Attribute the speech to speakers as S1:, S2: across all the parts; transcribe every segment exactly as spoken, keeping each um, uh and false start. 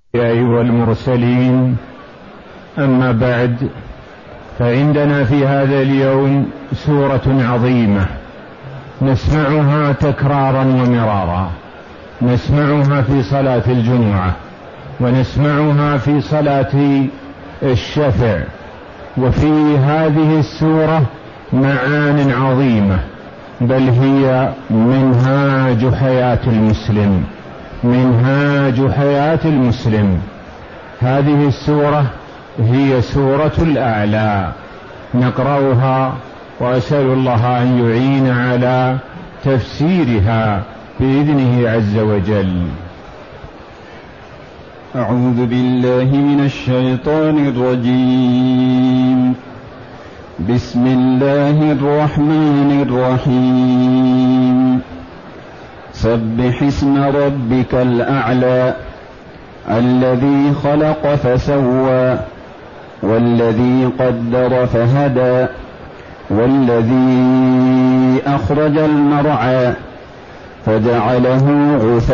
S1: أيها المرسلين، أما بعد، فعندنا في هذا اليوم سورة عظيمة نسمعها تكرارا ومرارا، نسمعها في صلاة الجمعة، ونسمعها في صلاة الشفع. وفي هذه السورة معان عظيمة، بل هي منهاج حياة المسلم، منهاج حياة المسلم. هذه السورة هي سورة الأعلى، نقرأها وأسأل الله أن يعين على تفسيرها بإذنه عز وجل.
S2: أعوذ بالله من الشيطان الرجيم. بسم الله الرحمن الرحيم. سبح اسم ربك الأعلى الذي خلق فسوى والذي قدر فهدى والذي أخرج المرعى فجعله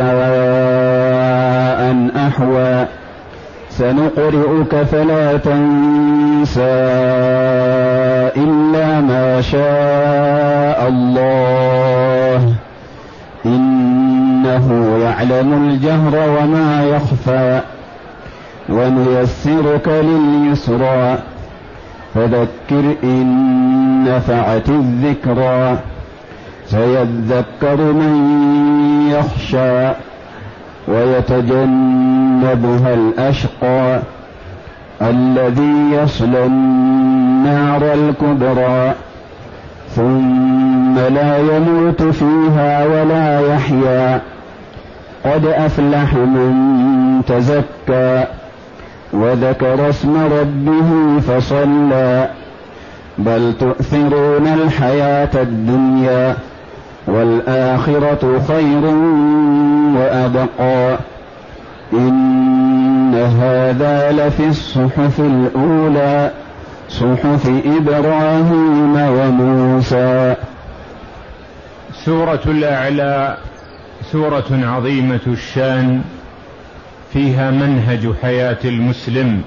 S2: غثاء أحوى سنقرئك فلا تنسى إلا ما شاء الله إنه يعلم الجهر وما يخفى ونيسرك لليسرى فذكر إن نفعت الذكرى سيذكر من يخشى ويتجنبها الأشقى الذي يصلى النار الكبرى ثم لا يموت فيها ولا يحيا قد أفلح من تزكى وذكر اسم ربه فصلى بل تؤثرون الحياة الدنيا والآخرة خير وأبقى إن هذا لفي الصحف الأولى صحف إبراهيم وموسى.
S1: سورة الأعلى سورة عظيمة الشان، فيها منهج حياة المسلم،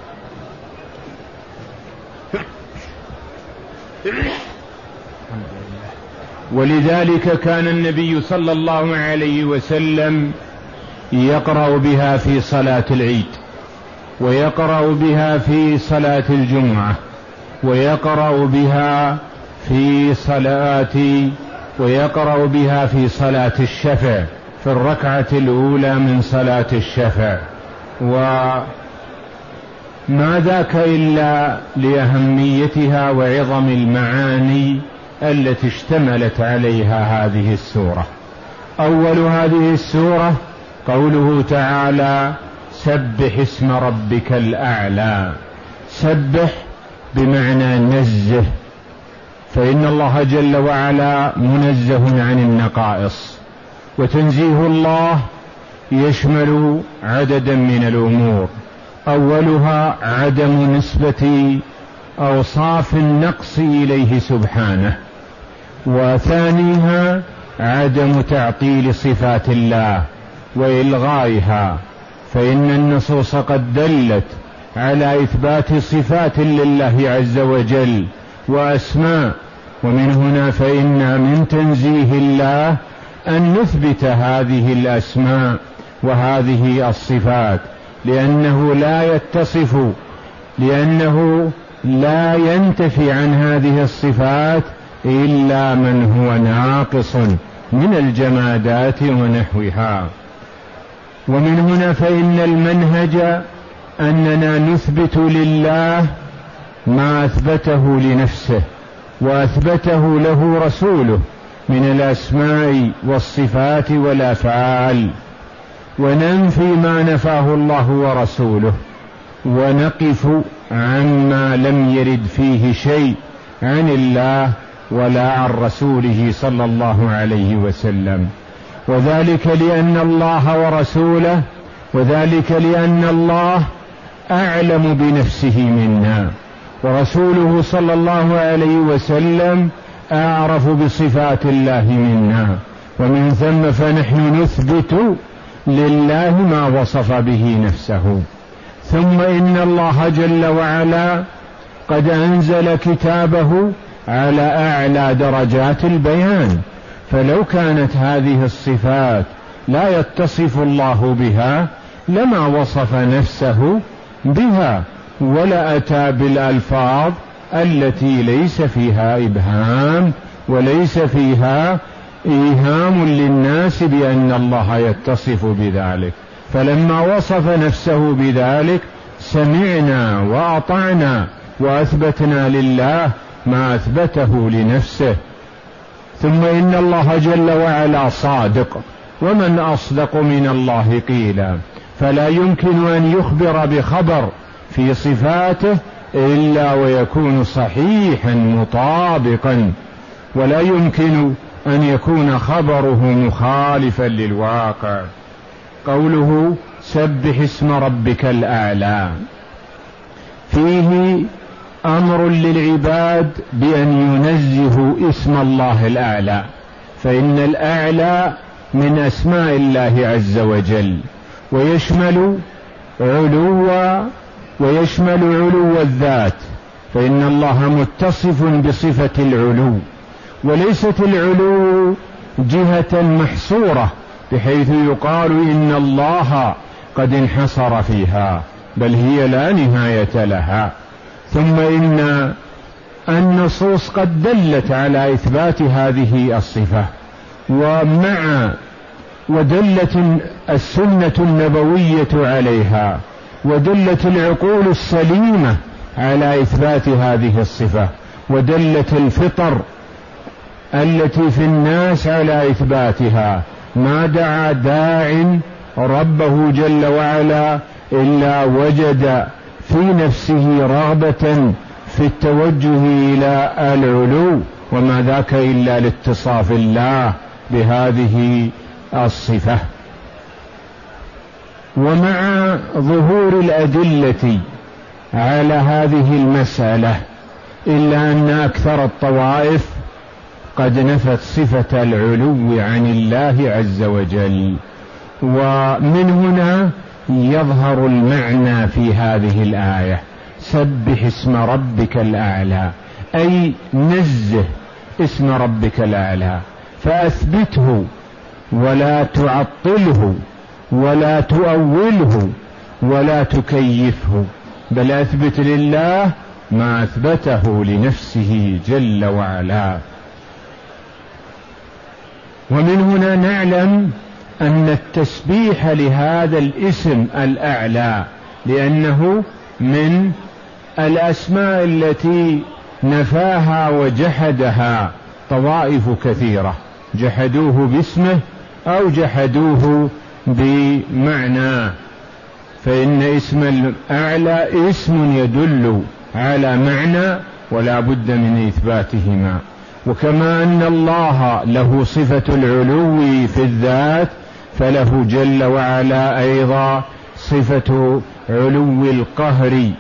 S1: ولذلك كان النبي صلى الله عليه وسلم يقرأ بها في صلاة العيد، ويقرأ بها في صلاة الجمعة، ويقرأ بها في صلاة ويقرأ بها في صلاة الشفع في الركعة الأولى من صلاة الشفع. وما ذاك إلا لأهميتها وعظم المعاني التي اشتملت عليها هذه السورة. أول هذه السورة قوله تعالى: سبح اسم ربك الأعلى. سبح بمعنى نزه، فإن الله جل وعلا منزه عن النقائص، وتنزيه الله يشمل عددا من الأمور، أولها عدم نسبة أوصاف النقص إليه سبحانه، وثانيها عدم تعطيل صفات الله وإلغائها، فإن النصوص قد دلت على إثبات صفات لله عز وجل وأسماء، ومن هنا فإن من تنزيه الله أن نثبت هذه الأسماء وهذه الصفات، لأنه لا يتصف لأنه لا ينتفي عن هذه الصفات إلا من هو ناقص من الجمادات ونحوها. ومن هنا فإن المنهج أننا نثبت لله ما أثبته لنفسه وأثبته له رسوله من الأسماء والصفات والأفعال، وننفي ما نفاه الله ورسوله، ونقف عما لم يرد فيه شيء عن الله ولا عن رسوله صلى الله عليه وسلم. وذلك لأن الله ورسوله وذلك لأن الله أعلم بنفسه منا، ورسوله صلى الله عليه وسلم أعرف بصفات الله منا، ومن ثم فنحن نثبت لله ما وصف به نفسه. ثم إن الله جل وعلا قد أنزل كتابه على أعلى درجات البيان، فلو كانت هذه الصفات لا يتصف الله بها لما وصف نفسه بها، ولا أتى بالألفاظ التي ليس فيها إبهام وليس فيها إيهام للناس بأن الله يتصف بذلك. فلما وصف نفسه بذلك سمعنا وأطعنا وأثبتنا لله ما أثبته لنفسه. ثم إن الله جل وعلا صادق، ومن أصدق من الله قيلا، فلا يمكن أن يخبر بخبر في صفاته إلا ويكون صحيحا مطابقا، ولا يمكن أن يكون خبره مخالفا للواقع. قوله سبح اسم ربك الأعلى فيه أمر للعباد بأن ينزهوا اسم الله الأعلى، فإن الأعلى من أسماء الله عز وجل، ويشمل علو ويشمل علو الذات، فإن الله متصف بصفة العلو، وليست العلو جهة محصورة بحيث يقال إن الله قد انحصر فيها، بل هي لا نهاية لها. ثم إن النصوص قد دلت على إثبات هذه الصفة، ومع ودلت السنة النبوية عليها، ودلت العقول السليمة على إثبات هذه الصفة، ودلت الفطر التي في الناس على إثباتها. ما دعا داع ربه جل وعلا إلا وجد في نفسه رغبة في التوجه إلى العلو، وما ذاك إلا لاتصاف الله بهذه الصفة. ومع ظهور الأدلة على هذه المسألة، إلا أن أكثر الطوائف قد نفت صفة العلو عن الله عز وجل. ومن هنا يظهر المعنى في هذه الآية سبح اسم ربك الأعلى، أي نزه اسم ربك الأعلى، فأثبته ولا تعطله ولا تؤوله ولا تكيفه، بل أثبت لله ما أثبته لنفسه جل وعلا. ومن هنا نعلم أن التسبيح لهذا الاسم الأعلى، لأنه من الأسماء التي نفاها وجحدها طوائف كثيرة، جحدوه باسمه أو جحدوه بمعنى، فإن اسم الأعلى اسم يدل على معنى ولا بد من إثباتهما. وكما أن الله له صفة العلو في الذات، فله جل وعلا أيضا صفة علو القهر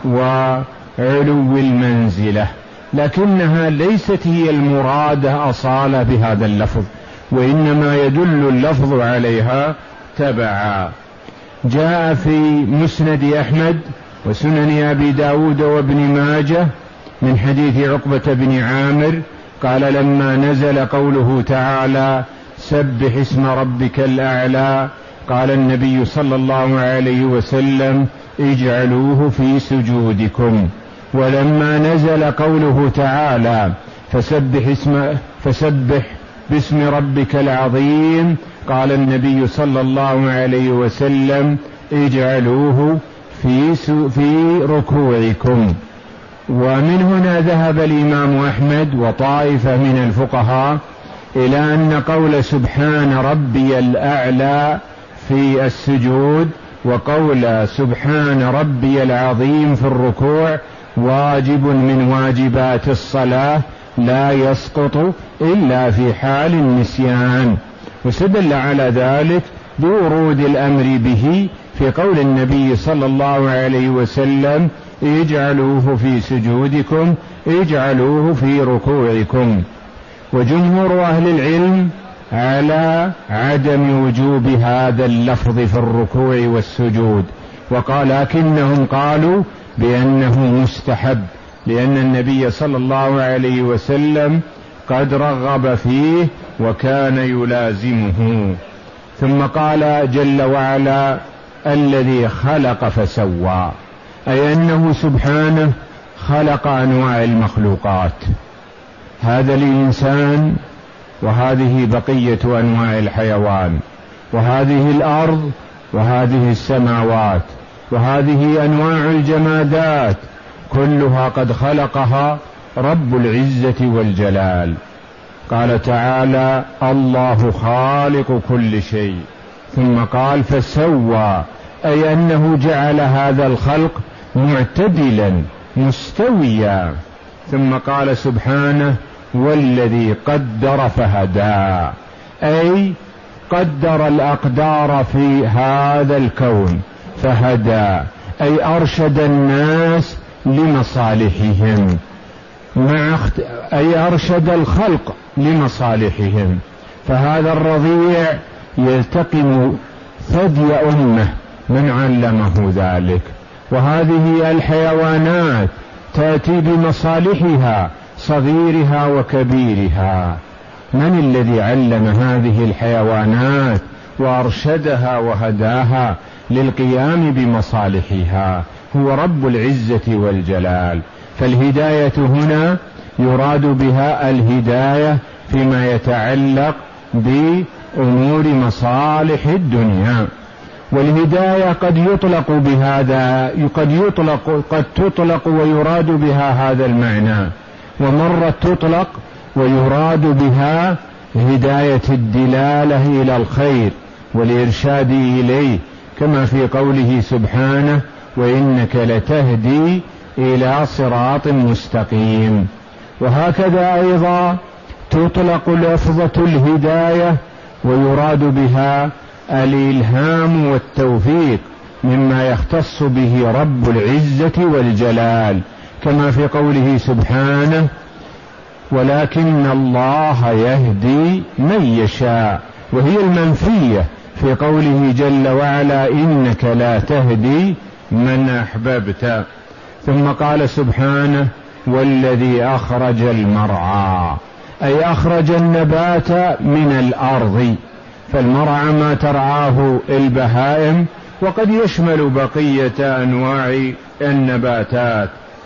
S1: وعلو المنزلة، لكنها ليست هي المرادة أصالة بهذا اللفظ، وإنما يدل اللفظ عليها تبعا. جاء في مسند أحمد وسنن أبي داود وابن ماجه من حديث عقبة بن عامر قال لما نزل قوله تعالى سبح اسم ربك الأعلى قال النبي صلى الله عليه وسلم اجعلوه في سجودكم. ولما نزل قوله تعالى فسبح, اسم فسبح باسم ربك العظيم قال النبي صلى الله عليه وسلم اجعلوه في, في ركوعكم. ومن هنا ذهب الإمام أحمد وطائفة من الفقهاء إلى أن قول سبحان ربي الأعلى في السجود وقول سبحان ربي العظيم في الركوع واجب من واجبات الصلاة لا يسقط إلا في حال النسيان، واستدل على ذلك بورود الأمر به في قول النبي صلى الله عليه وسلم اجعلوه في سجودكم اجعلوه في ركوعكم. وجمهور أهل العلم على عدم وجوب هذا اللفظ في الركوع والسجود، وقال لكنهم قالوا بأنه مستحب، لأن النبي صلى الله عليه وسلم قد رغب فيه وكان يلازمه. ثم قال جل وعلا الذي خلق فسوى، أي أنه سبحانه خلق أنواع المخلوقات، هذا الإنسان وهذه بقية أنواع الحيوان، وهذه الأرض وهذه السماوات، وهذه أنواع الجمادات، كلها قد خلقها رب العزة والجلال. قال تعالى الله خالق كل شيء، ثم قال فسوى، أي أنه جعل هذا الخلق معتدلا مستويا. ثم قال سبحانه والذي قدر فهدى، أي قدر الأقدار في هذا الكون فهدى، أي أرشد الناس لمصالحهم، مع اخت... أي أرشد الخلق لمصالحهم. فهذا الرضيع يلتقم ثدي أمه من علمه ذلك، وهذه الحيوانات تأتي بمصالحها صغيرها وكبيرها. من الذي علم هذه الحيوانات وأرشدها وهداها للقيام بمصالحها؟ هو رب العزة والجلال. فالهداية هنا يراد بها الهداية فيما يتعلق بأمور مصالح الدنيا. والهداية قد يطلق بهذا، قد يطلق قد تطلق ويراد بها هذا المعنى، ومرة تطلق ويراد بها هداية الدلالة إلى الخير والإرشاد إليه، كما في قوله سبحانه وإنك لتهدي إلى صراط مستقيم. وهكذا أيضا تطلق لفظة الهداية ويراد بها الإلهام والتوفيق مما يختص به رب العزة والجلال، كما في قوله سبحانه ولكن الله يهدي من يشاء، وهي المنفية في قوله جل وعلا إنك لا تهدي من أحببت. ثم قال سبحانه والذي أخرج المرعى، أي أخرج النبات من الأرض، فالمرعى ما ترعاه البهائم، وقد يشمل بقية أنواع النباتات،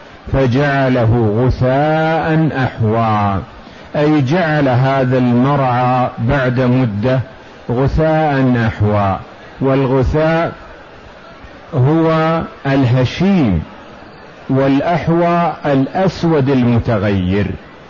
S1: فجعله غثاء أحوى، أي جعل هذا المرعى بعد مدة غثاء أحوى. والغثاء هو الهشيم، والأحوى الأسود المتغير.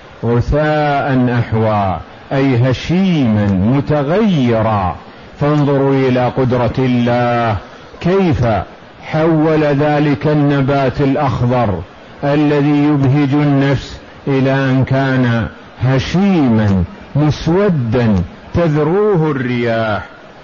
S1: غثاء أحوى أي هشيما متغيرا. فانظروا إلى قدرة الله كيف حول ذلك النبات الأخضر الذي يبهج النفس إلى أن كان هشيما مسودا تذروه الرياح.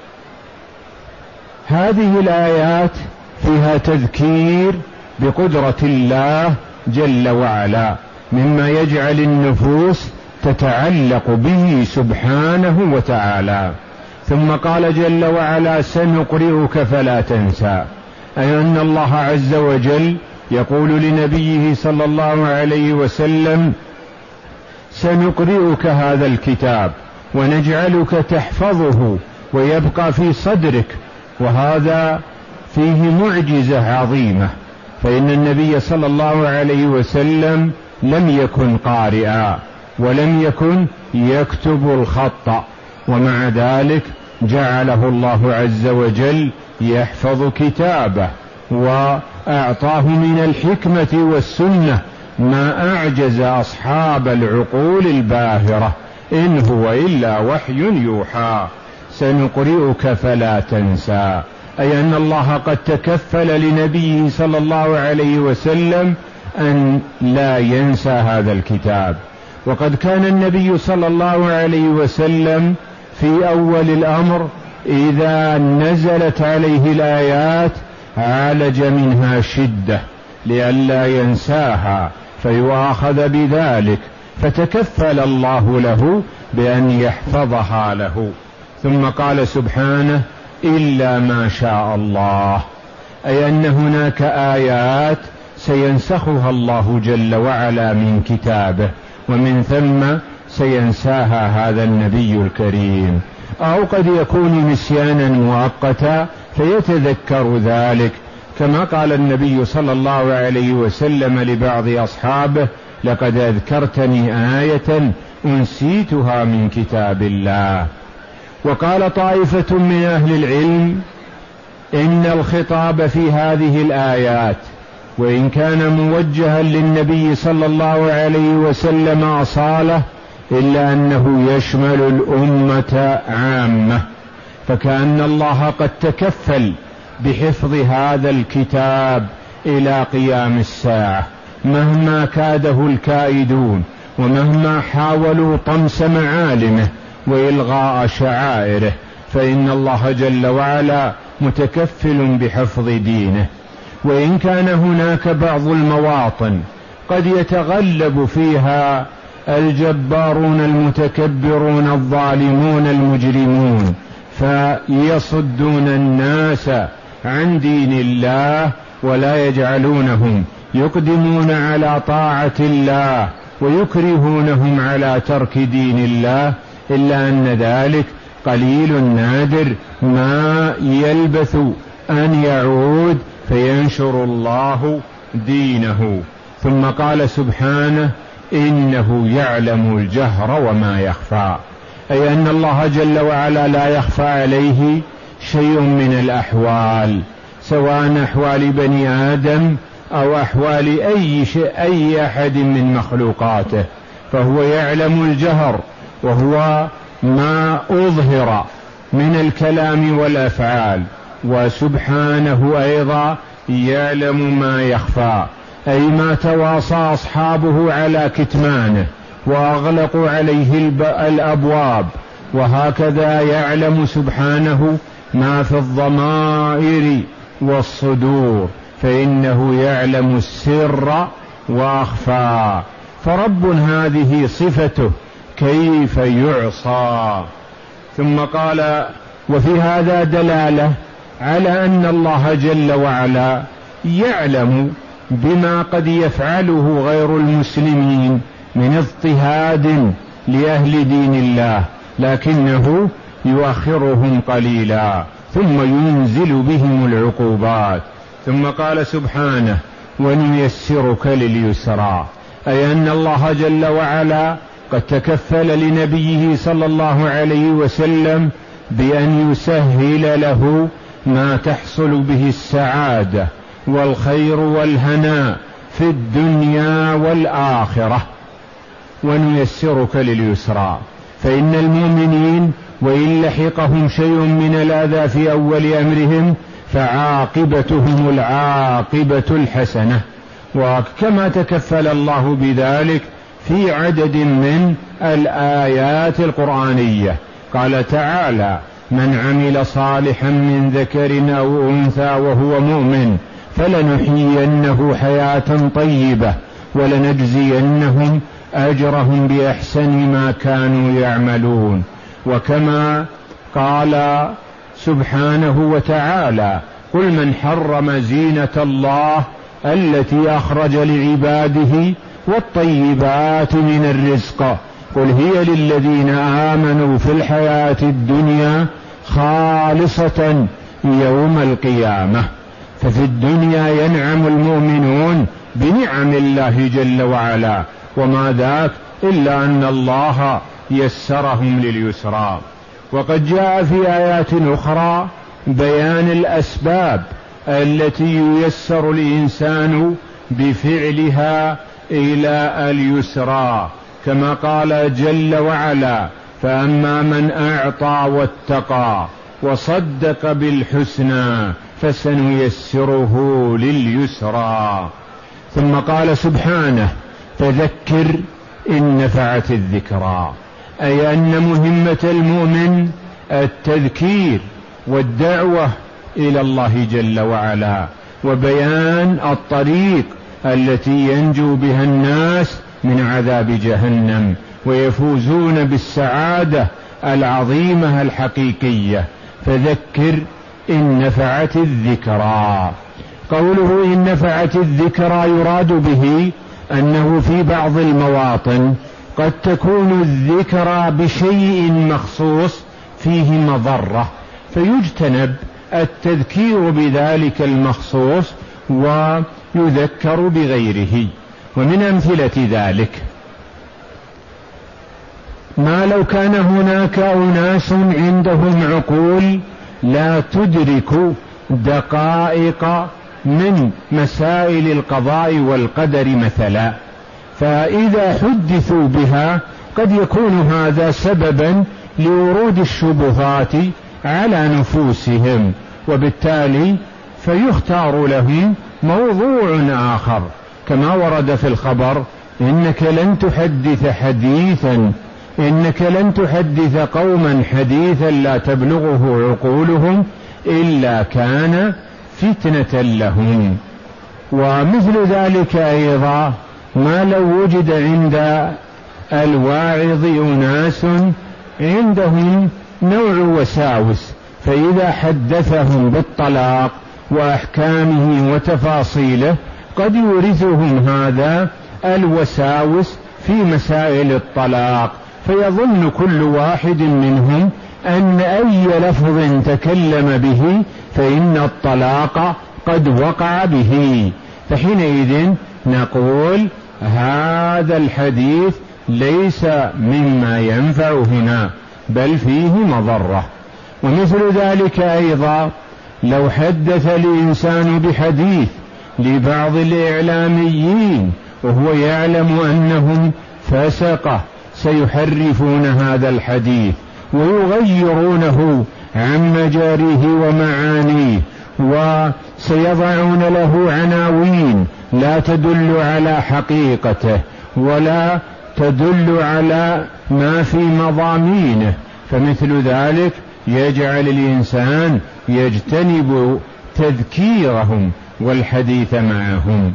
S1: هذه الآيات فيها تذكير بقدرة الله جل وعلا، مما يجعل النفوس تتعلق به سبحانه وتعالى. ثم قال جل وعلا سنقرئك فلا تنسى، أي أن الله عز وجل يقول لنبيه صلى الله عليه وسلم سنقرئك هذا الكتاب ونجعلك تحفظه ويبقى في صدرك. وهذا فيه معجزة عظيمة، فإن النبي صلى الله عليه وسلم لم يكن قارئا ولم يكن يكتب الخط، ومع ذلك جعله الله عز وجل يحفظ كتابه، وأعطاه من الحكمة والسنة ما أعجز أصحاب العقول الباهرة، إن هو إلا وحي يوحى. سنقرئك فلا تنسى، أي أن الله قد تكفل لنبيه صلى الله عليه وسلم أن لا ينسى هذا الكتاب. وقد كان النبي صلى الله عليه وسلم في أول الأمر إذا نزلت عليه الآيات عالج منها شدة لئلا ينساها فيؤاخذ بذلك، فتكفل الله له بأن يحفظها له. ثم قال سبحانه إلا ما شاء الله، أي أن هناك آيات سينسخها الله جل وعلا من كتابه، ومن ثم سينساها هذا النبي الكريم، أو قد يكون نسيانا مؤقتا فيتذكر ذلك، كما قال النبي صلى الله عليه وسلم لبعض أصحابه لقد أذكرتني آية أنسيتها من كتاب الله. وقال طائفة من أهل العلم إن الخطاب في هذه الآيات وإن كان موجها للنبي صلى الله عليه وسلم أصالة إلا أنه يشمل الأمة عامة، فكأن الله قد تكفل بحفظ هذا الكتاب إلى قيام الساعة مهما كاده الكائدون، ومهما حاولوا طمس معالمه وإلغاء شعائره، فإن الله جل وعلا متكفل بحفظ دينه. وإن كان هناك بعض المواطن قد يتغلب فيها الجبارون المتكبرون الظالمون المجرمون فيصدون الناس عن دين الله ولا يجعلونهم يقدمون على طاعة الله ويكرهونهم على ترك دين الله، إلا أن ذلك قليل نادر ما يلبث أن يعود فينشر الله دينه. ثم قال سبحانه إنه يعلم الجهر وما يخفى، أي أن الله جل وعلا لا يخفى عليه شيء من الأحوال، سواء أحوال بني آدم أو أحوال أي شيء أي أحد من مخلوقاته، فهو يعلم الجهر وهو ما أظهر من الكلام والأفعال، وسبحانه أيضا يعلم ما يخفى، أي ما تواصى أصحابه على كتمانه وأغلقوا عليه الأبواب، وهكذا يعلم سبحانه ما في الضمائر والصدور، فإنه يعلم السر وأخفى. فرب هذه صفته كيف يعصى؟ ثم قال وفي هذا دلالة على أن الله جل وعلا يعلم بما قد يفعله غير المسلمين من اضطهاد لأهل دين الله، لكنه يؤخرهم قليلا ثم ينزل بهم العقوبات. ثم قال سبحانه ونيسرك لليسرى، أي أن الله جل وعلا قد تكفل لنبيه صلى الله عليه وسلم بأن يسهل له ما تحصل به السعادة والخير والهناء في الدنيا والآخرة. ونيسرك لليسرى، فإن المؤمنين وإن لحقهم شيء من الأذى في أول أمرهم فعاقبتهم العاقبة الحسنة، وكما تكفل الله بذلك في عدد من الآيات القرآنية. قال تعالى من عمل صالحا من ذكر أو أنثى وهو مؤمن فلنحيينه حياة طيبة ولنجزينهم أجرهم بأحسن ما كانوا يعملون. وكما قال سبحانه وتعالى قل من حرم زينة الله التي أخرج لعباده والطيبات من الرزق قل هي للذين آمنوا في الحياة الدنيا خالصة يوم القيامة. ففي الدنيا ينعم المؤمنون بنعم الله جل وعلا، وما ذاك إلا أن الله يسرهم لليسرى. وقد جاء في آيات أخرى بيان الأسباب التي ييسر الإنسان بفعلها إلى اليسرى، كما قال جل وعلا فأما من أعطى واتقى وصدق بالحسنى فسنيسره لليسرى. ثم قال سبحانه فذكر إن نفعت الذكرى، أي أن مهمة المؤمن التذكير والدعوة إلى الله جل وعلا وبيان الطريق التي ينجو بها الناس من عذاب جهنم ويفوزون بالسعادة العظيمة الحقيقية. فذكر إن نفعت الذكرى. قوله إن نفعت الذكرى يراد به أنه في بعض المواطن قد تكون الذكرى بشيء مخصوص فيه مضرة، فيجتنب التذكير بذلك المخصوص ويذكر بغيره. ومن أمثلة ذلك ما لو كان هناك أناس عندهم عقول لا تدرك دقائق من مسائل القضاء والقدر مثلا، فإذا حدثوا بها قد يكون هذا سببا لورود الشبهات على نفوسهم، وبالتالي فيختار لهم موضوع آخر، كما ورد في الخبر: إنك لن تحدث حديثا إنك لن تحدث قوما حديثا لا تبلغه عقولهم إلا كان فتنة لهم. ومثل ذلك أيضا ما لو وجد عند الواعظ أناس عندهم نوع وساوس، فإذا حدثهم بالطلاق وأحكامه وتفاصيله قد يورثهم هذا الوساوس في مسائل الطلاق، فيظن كل واحد منهم أن أي لفظ تكلم به فإن الطلاق قد وقع به، فحينئذ نقول هذا الحديث ليس مما ينفع هنا بل فيه مضرة. ومثل ذلك أيضا لو حدث الإنسان بحديث لبعض الإعلاميين وهو يعلم أنهم فسقة سيحرفون هذا الحديث ويغيرونه عن مجاريه ومعانيه وسيضعون له عناوين لا تدل على حقيقته ولا تدل على ما في مضامينه، فمثل ذلك يجعل الإنسان يجتنب تذكيرهم والحديث معهم.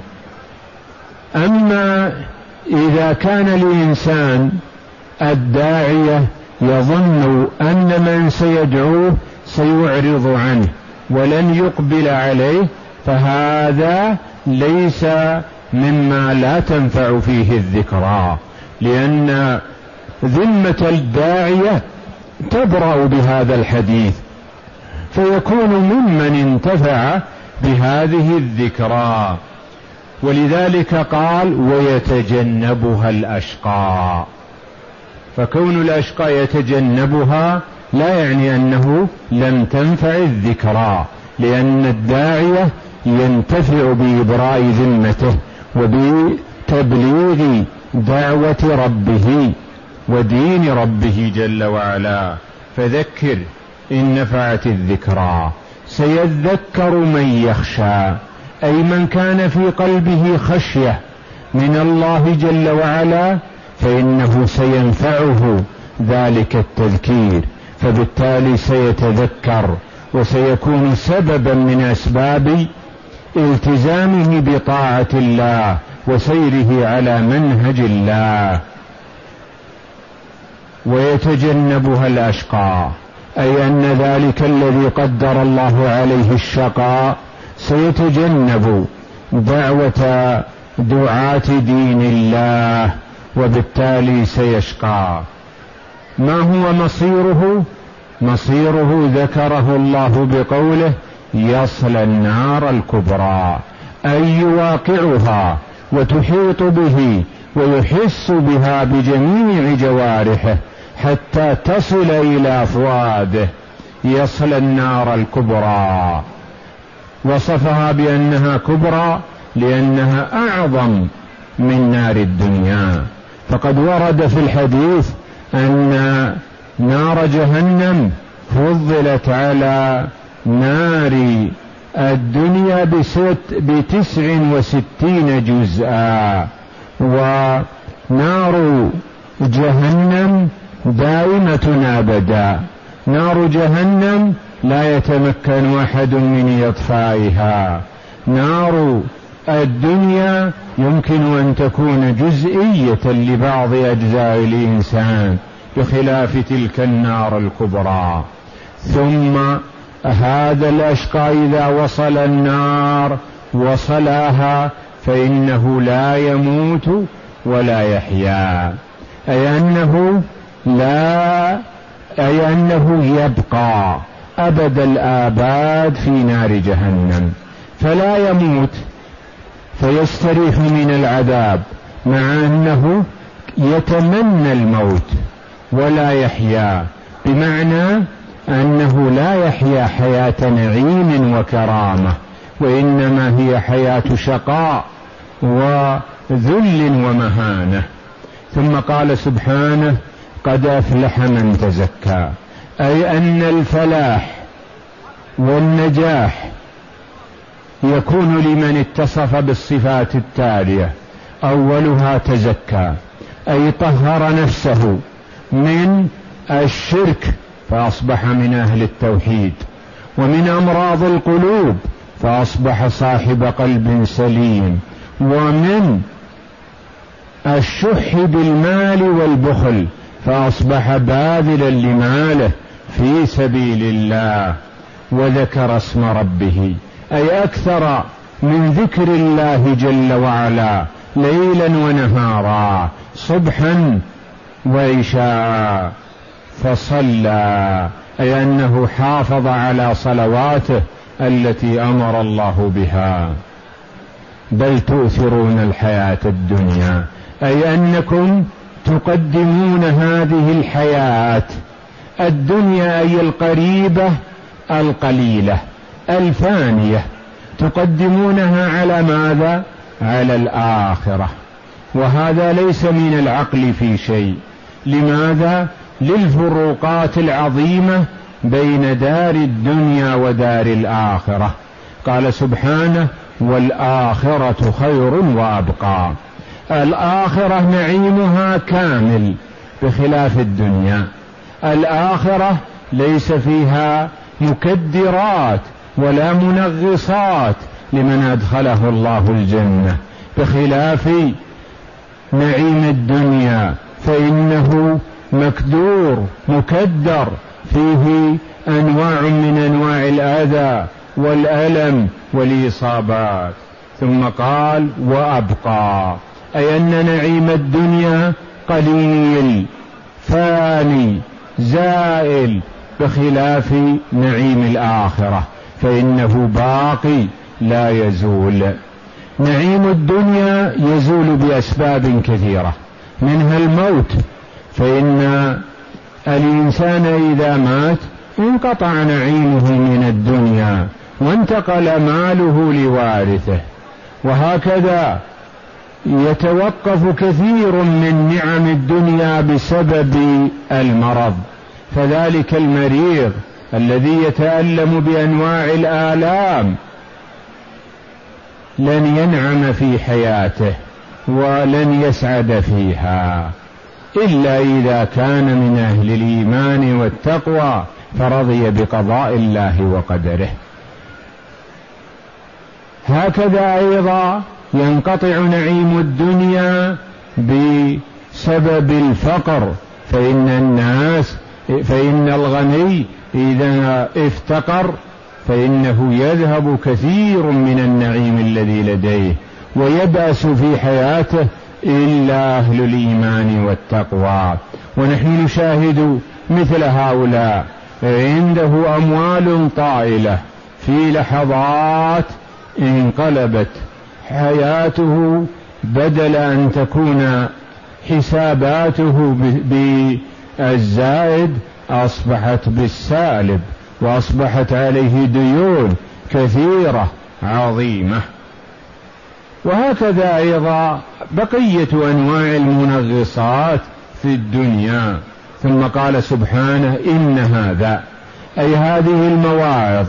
S1: أما إذا كان الإنسان الداعية يظن أن من سيدعوه سيعرض عنه ولن يقبل عليه، فهذا ليس مما لا تنفع فيه الذكرى، لأن ذمة الداعية تبرأ بهذا الحديث فيكون ممن انتفع بهذه الذكرى. ولذلك قال ويتجنبها الأشقى، فكون الأشقى يتجنبها لا يعني أنه لم تنفع الذكرى، لأن الداعية ينتفع بإبراء ذمته وبتبليغ دعوة ربه ودين ربه جل وعلا. فذكر إن نفعت الذكرى. سيذكر من يخشى، أي من كان في قلبه خشية من الله جل وعلا فإنه سينفعه ذلك التذكير، فبالتالي سيتذكر وسيكون سببا من أسباب التزامه بطاعة الله وسيره على منهج الله. ويتجنبها الأشقى، أي أن ذلك الذي قدر الله عليه الشقاء سيتجنب دعوة دعاة دين الله وبالتالي سيشقى. ما هو مصيره؟ مصيره ذكره الله بقوله يصلى النار الكبرى، أي يواقعها وتحيط به ويحس بها بجميع جوارحه حتى تصل إلى أفواده. يصلى النار الكبرى، وصفها بأنها كبرى لأنها أعظم من نار الدنيا، فقد ورد في الحديث أن نار جهنم فضلت على نار الدنيا بست بتسع وستين جزءا، ونار جهنم دائمة أبدا. نار جهنم لا يتمكن أحد من إطفائها. نار الدنيا يمكن أن تكون جزئية لبعض أجزاء الإنسان بخلاف تلك النار الكبرى. ثم هذا الأشقى إذا وصل النار وصلها فإنه لا يموت ولا يحيا، أي أنه لا أي أنه يبقى أبد الآباد في نار جهنم، فلا يموت فيستريح من العذاب، مع أنه يتمنى الموت، ولا يحيا بمعنى أنه لا يحيا حياة نعيم وكرامة، وإنما هي حياة شقاء وذل ومهانة. ثم قال سبحانه: قد أفلح من تزكى، أي أن الفلاح والنجاح يكون لمن اتصف بالصفات التالية: أولها تزكى، أي طهر نفسه من الشرك فأصبح من أهل التوحيد، ومن أمراض القلوب فأصبح صاحب قلب سليم، ومن الشح بالمال والبخل فأصبح باذلا لماله في سبيل الله، وذكر اسم ربه، أي أكثر من ذكر الله جل وعلا ليلا ونهارا صبحا وعشاء، فصلى، أي أنه حافظ على صلواته التي أمر الله بها. بل تؤثرون الحياة الدنيا، أي أنكم تقدمون هذه الحياة الدنيا، أي القريبة القليلة الفانية، تقدمونها على ماذا؟ على الآخرة، وهذا ليس من العقل في شيء. لماذا؟ للفروقات العظيمة بين دار الدنيا ودار الآخرة. قال سبحانه: والآخرة خير وأبقى. الآخرة نعيمها كامل بخلاف الدنيا، الآخرة ليس فيها مكدرات ولا منغصات لمن أدخله الله الجنة، بخلاف نعيم الدنيا فإنه مكدور مكدر، فيه أنواع من أنواع الأذى والألم والإصابات. ثم قال: وأبقى، أي أن نعيم الدنيا قليل فاني زائل، بخلاف نعيم الآخرة فإنه باقي لا يزول. نعيم الدنيا يزول بأسباب كثيرة، منها الموت، فإن الإنسان إذا مات انقطع نعيمه من الدنيا وانتقل ماله لوارثه، وهكذا يتوقف كثير من نعم الدنيا بسبب المرض، فذلك المريض الذي يتألم بأنواع الآلام لن ينعم في حياته ولن يسعد فيها إلا إذا كان من أهل الإيمان والتقوى فرضي بقضاء الله وقدره. هكذا أيضا ينقطع نعيم الدنيا بسبب الفقر، فإن الناس فإن الغني إذا افتقر فإنه يذهب كثير من النعيم الذي لديه ويبأس في حياته إلا أهل الإيمان والتقوى. ونحن نشاهد مثل هؤلاء عنده أموال طائلة، في لحظات انقلبت حياته، بدل أن تكون حساباته بالزائد أصبحت بالسالب، وأصبحت عليه ديون كثيرة عظيمة. وهكذا أيضا بقية أنواع المنغصات في الدنيا. ثم قال سبحانه: إن هذا، أي هذه المواعظ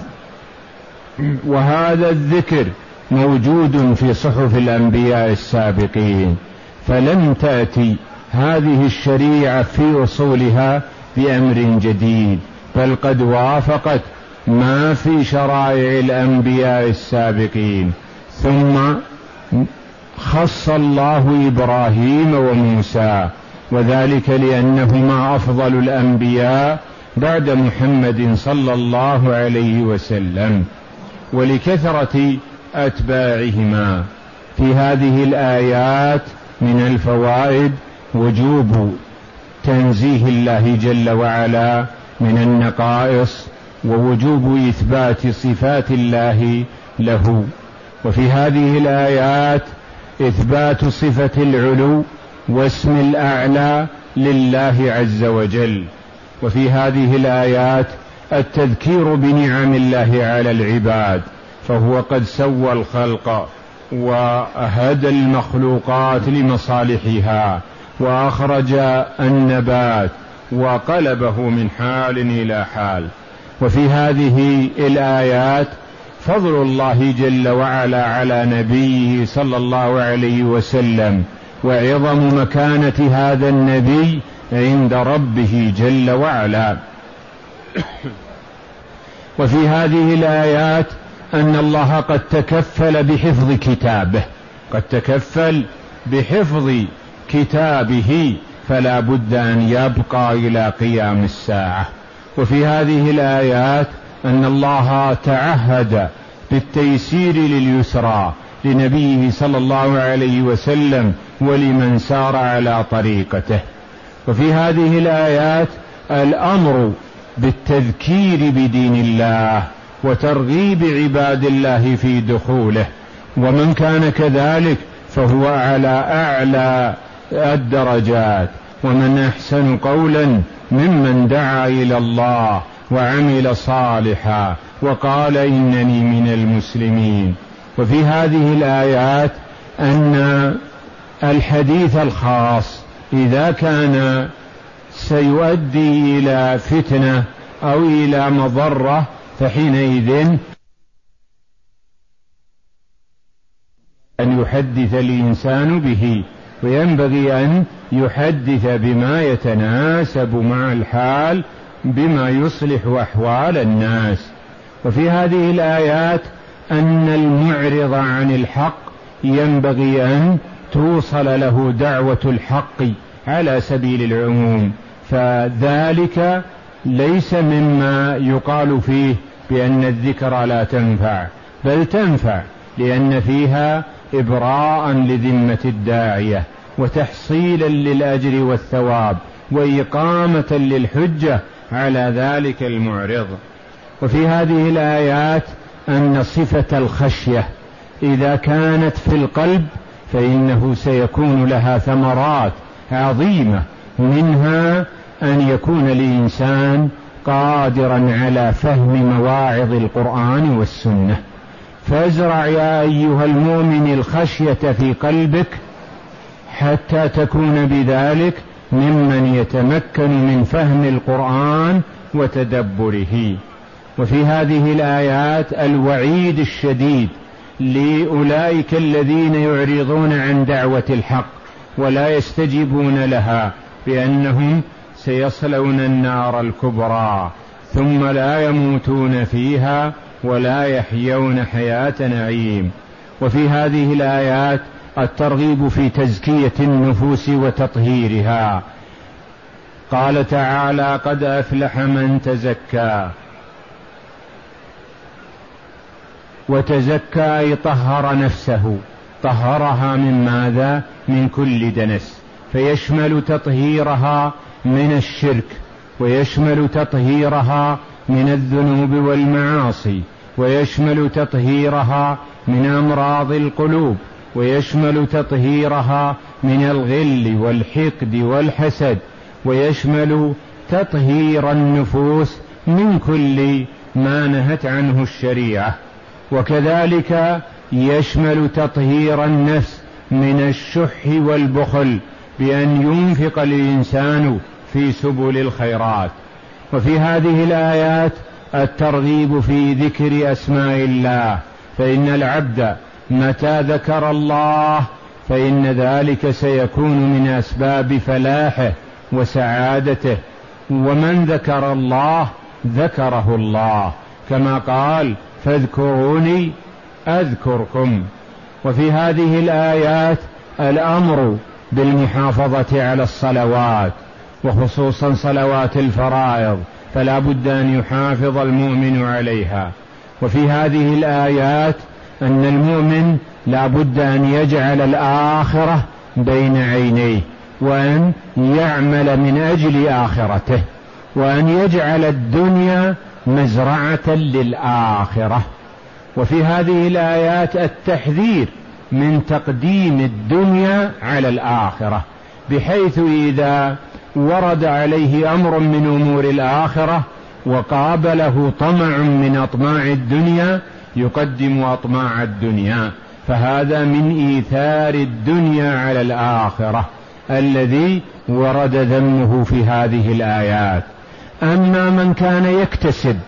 S1: وهذا الذكر موجود في صحف الأنبياء السابقين، فلم تأتي هذه الشريعة في أصولها بأمر جديد، بل قد وافقت ما في شرائع الأنبياء السابقين. ثم خص الله إبراهيم وموسى، وذلك لأنهما أفضل الأنبياء بعد محمد صلى الله عليه وسلم، ولكثرة أتباعهما. في هذه الآيات من الفوائد وجوب تنزيه الله جل وعلا من النقائص، ووجوب إثبات صفات الله له. وفي هذه الآيات إثبات صفة العلو واسم الأعلى لله عز وجل. وفي هذه الآيات التذكير بنعم الله على العباد، فهو قد سوى الخلق وهدى المخلوقات لمصالحها، وأخرج النبات وقلبه من حال إلى حال. وفي هذه الآيات فضل الله جل وعلا على نبيه صلى الله عليه وسلم، وعظم مكانة هذا النبي عند ربه جل وعلا. وفي هذه الآيات أن الله قد تكفل بحفظ كتابه، قد تكفل بحفظ كتابه، فلا بد أن يبقى إلى قيام الساعة. وفي هذه الآيات أن الله تعهد بالتيسير لليسرى لنبيه صلى الله عليه وسلم ولمن سار على طريقته. وفي هذه الآيات الأمر بالتذكير بدين الله وترغيب عباد الله في دخوله، ومن كان كذلك فهو على أعلى الدرجات. ومن أحسن قولا ممن دعا إلى الله وعمل صالحا وقال إنني من المسلمين. وفي هذه الآيات أن الحديث الخاص إذا كان سيؤدي إلى فتنة أو إلى مضرة فحينئذ أن يحدث الإنسان به، وينبغي أن يحدث بما يتناسب مع الحال بما يصلح أحوال الناس. وفي هذه الآيات أن المعرض عن الحق ينبغي أن توصل له دعوة الحق على سبيل العموم، فذلك ليس مما يقال فيه بأن الذكر لا تنفع، بل تنفع، لأن فيها إبراء لذمة الداعية وتحصيلا للأجر والثواب وإقامة للحجة على ذلك المعرض. وفي هذه الآيات أن صفة الخشية إذا كانت في القلب فإنه سيكون لها ثمرات عظيمة، منها أن يكون الإنسان قادرا على فهم مواعظ القرآن والسنة. فازرع يا أيها المؤمن الخشية في قلبك حتى تكون بذلك ممن يتمكن من فهم القرآن وتدبره. وفي هذه الآيات الوعيد الشديد لأولئك الذين يعرضون عن دعوة الحق ولا يستجيبون لها، بأنهم سيصلون النار الكبرى ثم لا يموتون فيها ولا يحيون حياة نعيم. وفي هذه الآيات الترغيب في تزكية النفوس وتطهيرها. قال تعالى: قد أفلح من تزكى. وتزكى أي طهر نفسه، طهرها من ماذا؟ من كل دنس، فيشمل تطهيرها من الشرك، ويشمل تطهيرها من الذنوب والمعاصي، ويشمل تطهيرها من أمراض القلوب، ويشمل تطهيرها من الغل والحقد والحسد، ويشمل تطهير النفوس من كل ما نهت عنه الشريعة. وكذلك يشمل تطهير النفس من الشح والبخل بأن ينفق الإنسان في سبل الخيرات. وفي هذه الآيات الترغيب في ذكر أسماء الله، فإن العبد متى ذكر الله فإن ذلك سيكون من أسباب فلاحه وسعادته، ومن ذكر الله ذكره الله، كما قال: فاذكروني أذكركم. وفي هذه الآيات الأمر بالمحافظة على الصلوات، وخصوصا صلوات الفرائض، فلا بد أن يحافظ المؤمن عليها. وفي هذه الآيات أن المؤمن لا بد أن يجعل الآخرة بين عينيه، وأن يعمل من أجل آخرته، وأن يجعل الدنيا مزرعة للآخرة. وفي هذه الآيات التحذير من تقديم الدنيا على الآخرة، بحيث إذا ورد عليه أمر من أمور الآخرة وقابله طمع من أطماع الدنيا يقدم أطماع الدنيا، فهذا من إيثار الدنيا على الآخرة الذي ورد ذمه في هذه الآيات. أما من كان يكتسب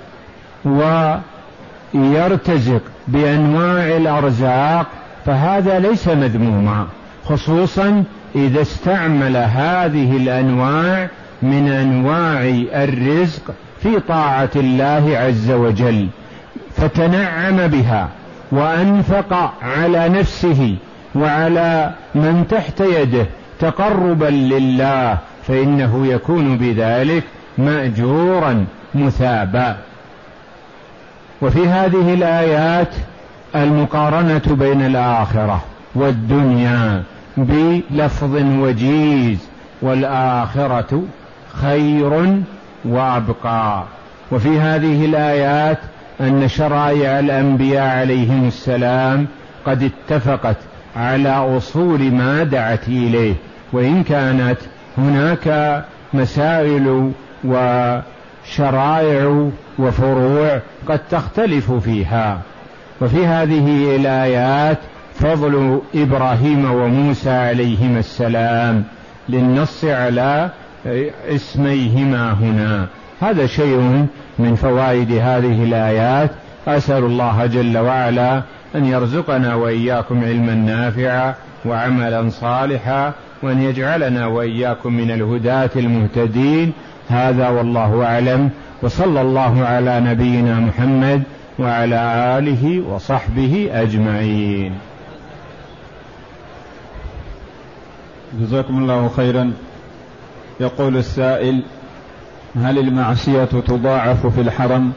S1: ويرتزق بأنواع الأرزاق فهذا ليس مذموما، خصوصا إذا استعمل هذه الأنواع من أنواع الرزق في طاعة الله عز وجل، فتنعم بها وأنفق على نفسه وعلى من تحت يده تقربا لله، فإنه يكون بذلك مأجورا مثابا. وفي هذه الآيات المقارنة بين الآخرة والدنيا بلفظ وجيز: والآخرة خير وأبقى. وفي هذه الآيات أن شرائع الأنبياء عليهم السلام قد اتفقت على أصول ما دعت إليه، وإن كانت هناك مسائل وشرائع وفروع قد تختلف فيها. وفي هذه الآيات فضل إبراهيم وموسى عليهما السلام للنص على اسميهما هنا، هذا شيء من فوائد هذه الآيات. أسأل الله جل وعلا أن يرزقنا وإياكم علما نافعا وعملا صالحا، وأن يجعلنا وإياكم من الهداة المهتدين. هذا والله أعلم، وصلى الله على نبينا محمد وعلى آله وصحبه أجمعين.
S2: جزاكم الله خيرا. يقول السائل: هل المعصية تضاعف في الحرم؟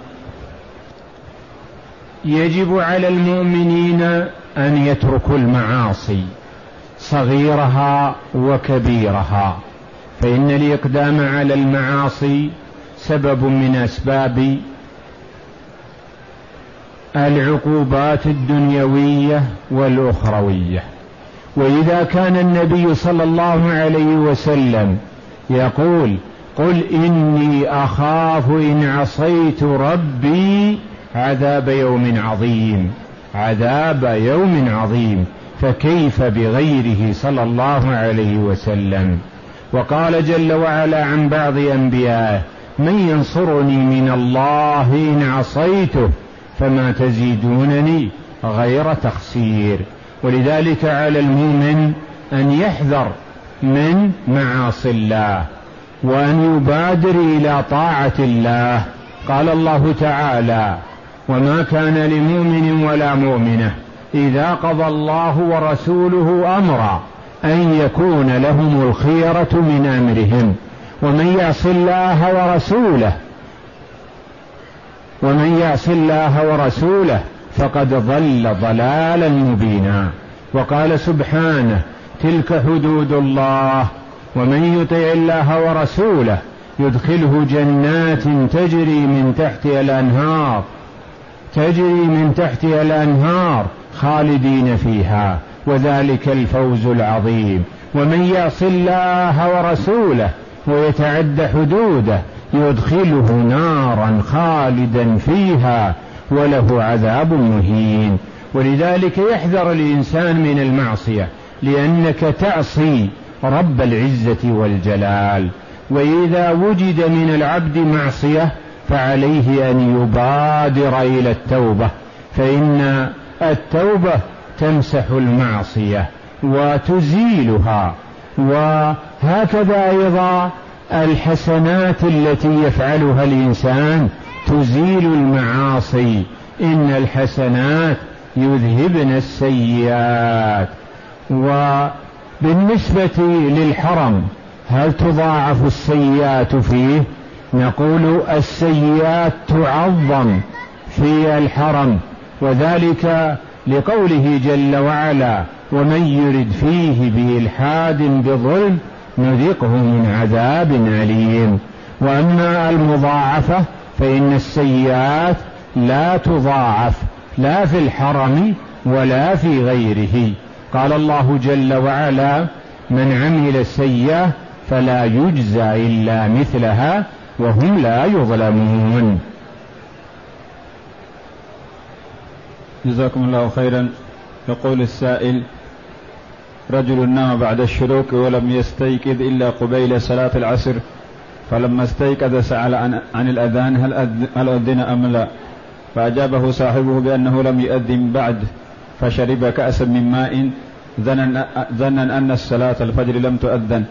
S1: يجب على المؤمنين أن يتركوا المعاصي صغيرها وكبيرها، فإن الإقدام على المعاصي سبب من أسباب العقوبات الدنيوية والأخروية. وإذا كان النبي صلى الله عليه وسلم يقول: قل إني أخاف إن عصيت ربي عذاب يوم عظيم، عذاب يوم عظيم، فكيف بغيره صلى الله عليه وسلم؟ وقال جل وعلا عن بعض أنبيائه: من ينصرني من الله إن عصيته فما تزيدونني غير تخسير. ولذلك على المؤمن أن يحذر من معاصي الله وأن يبادر إلى طاعة الله. قال الله تعالى: وما كان لمؤمن ولا مؤمنة إذا قضى الله ورسوله أمرا أن يكون لهم الخيرة من أمرهم ومن يعص الله ورسوله ومن يعص الله ورسوله فقد ضل ضلالا مبينا. وقال سبحانه: تلك حدود الله ومن يطع الله ورسوله يدخله جنات تجري من تحتها الأنهار تجري من تحتها الأنهار خالدين فيها وذلك الفوز العظيم. ومن يعص الله ورسوله ويتعد حدوده يدخله نارا خالدا فيها وله عذاب مهين. ولذلك يحذر الإنسان من المعصية، لأنك تعصي رب العزة والجلال. وإذا وجد من العبد معصية فعليه أن يبادر إلى التوبة، فإن التوبة تمسح المعصية وتزيلها. وهكذا أيضا الحسنات التي يفعلها الإنسان تزيل المعاصي. إن الحسنات يذهبن السيئات. وبالنسبة للحرم هل تضاعف السيئات فيه؟ نقول السيئات تعظم في الحرم، وذلك لقوله جل وعلا: ومن يرد فيه بإلحاد بظلم نذقه من عذاب أليم. وأما المضاعفة فإن السيئات لا تضاعف لا في الحرم ولا في غيره. قال الله جل وعلا: من عمل سيئة فلا يجزى إلا مثلها وهم لا يظلمون.
S3: جزاكم الله خيرا. يقول السائل: رجل نام بعد الشروق ولم يستيقظ إلا قبيل صلاة العصر، فلما استيقظ سأل عن الأذان هل أذن أم لا، فأجابه صاحبه بأنه لم يؤذن بعد، فشرب كأسا من ماء ظنا أن الصلاة الفجر لم تؤذن،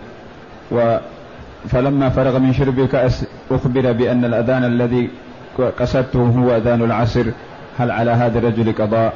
S3: فلما فرغ من شرب الكأس أخبر بأن الأذان الذي قصدته هو أذان العصر، هل على هذا الرجل قضاء؟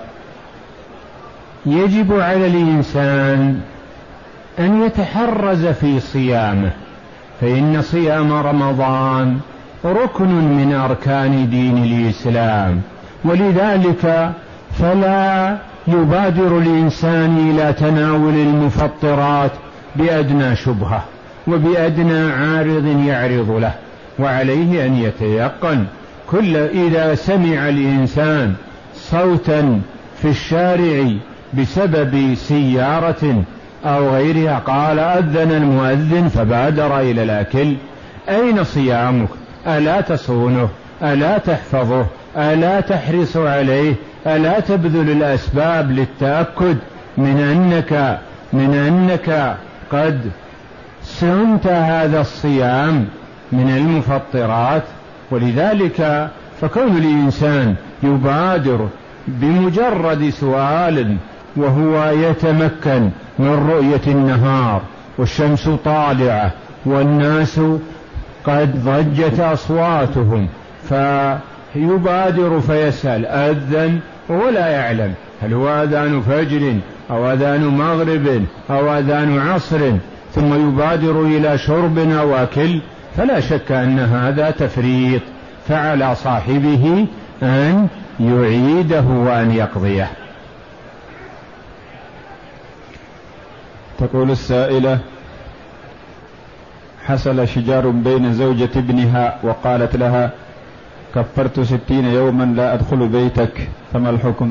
S1: يجب على الإنسان أن يتحرز في صيامه، فإن صيام رمضان ركن من أركان دين الإسلام، ولذلك فلا يبادر الإنسان إلى تناول المفطرات بأدنى شبهة وبأدنى عارض يعرض له، وعليه أن يتيقن كل إذا سمع الإنسان صوتا في الشارع بسبب سيارة أو غيرها قال أذن المؤذن فبادر إلى الأكل، أين صيامك؟ ألا تصونه؟ ألا تحفظه؟ ألا تحرص عليه؟ ألا تبذل الأسباب للتأكد من أنك من أنك قد صمت هذا الصيام من المفطرات؟ ولذلك فكون الإنسان يبادر بمجرد سؤال وهو يتمكن من رؤية النهار والشمس طالعة والناس قد ضجت أصواتهم، فيبادر فيسأل أذن ولا يعلم هل هو أذان فجر أو أذان مغرب أو أذان عصر، ثم يبادر إلى شرب أو أكل، فلا شك أن هذا تفريط، فعلى صاحبه أن يعيده وأن يقضيه.
S3: تقول السائلة: حصل شجار بين زوجة ابنها وقالت لها: كفرت ستين يوما لا أدخل بيتك، فما الحكم؟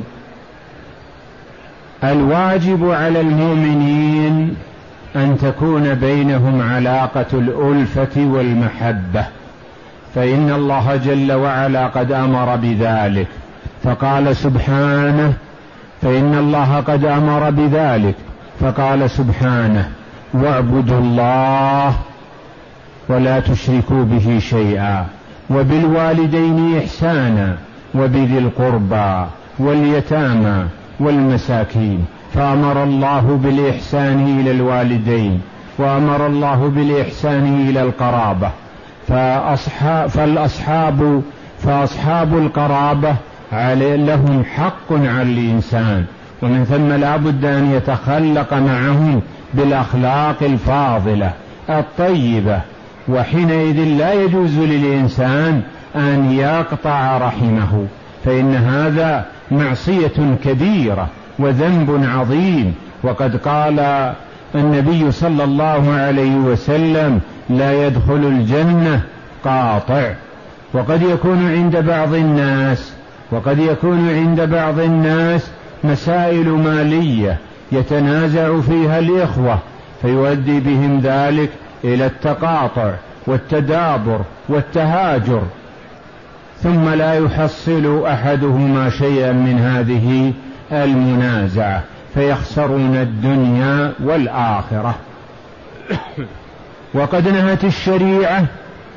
S1: الواجب على المؤمنين أن تكون بينهم علاقة الألفة والمحبة، فإن الله جل وعلا قد أمر بذلك، فقال سبحانه فإن الله قد أمر بذلك فقال سبحانه: واعبدوا الله ولا تشركوا به شيئا وبالوالدين إحسانا وبذي القربى واليتامى والمساكين. فأمر الله بالإحسان إلى الوالدين، وأمر الله بالإحسان إلى القرابة، فأصحاب فالأصحاب فأصحاب القرابة لهم حق على الإنسان، ومن ثم لا بد أن يتخلق معهم بالأخلاق الفاضلة الطيبة، وحينئذ لا يجوز للإنسان أن يقطع رحمه، فإن هذا معصية كبيرة وذنب عظيم. وقد قال النبي صلى الله عليه وسلم: لا يدخل الجنة قاطع. وقد يكون عند بعض الناس وقد يكون عند بعض الناس مسائل مالية يتنازع فيها الإخوة، فيؤدي بهم ذلك إلى التقاطع والتدابر والتهاجر، ثم لا يحصل أحدهما شيئا من هذه المنازعة، فيخسرون الدنيا والآخرة. وقد نهت الشريعة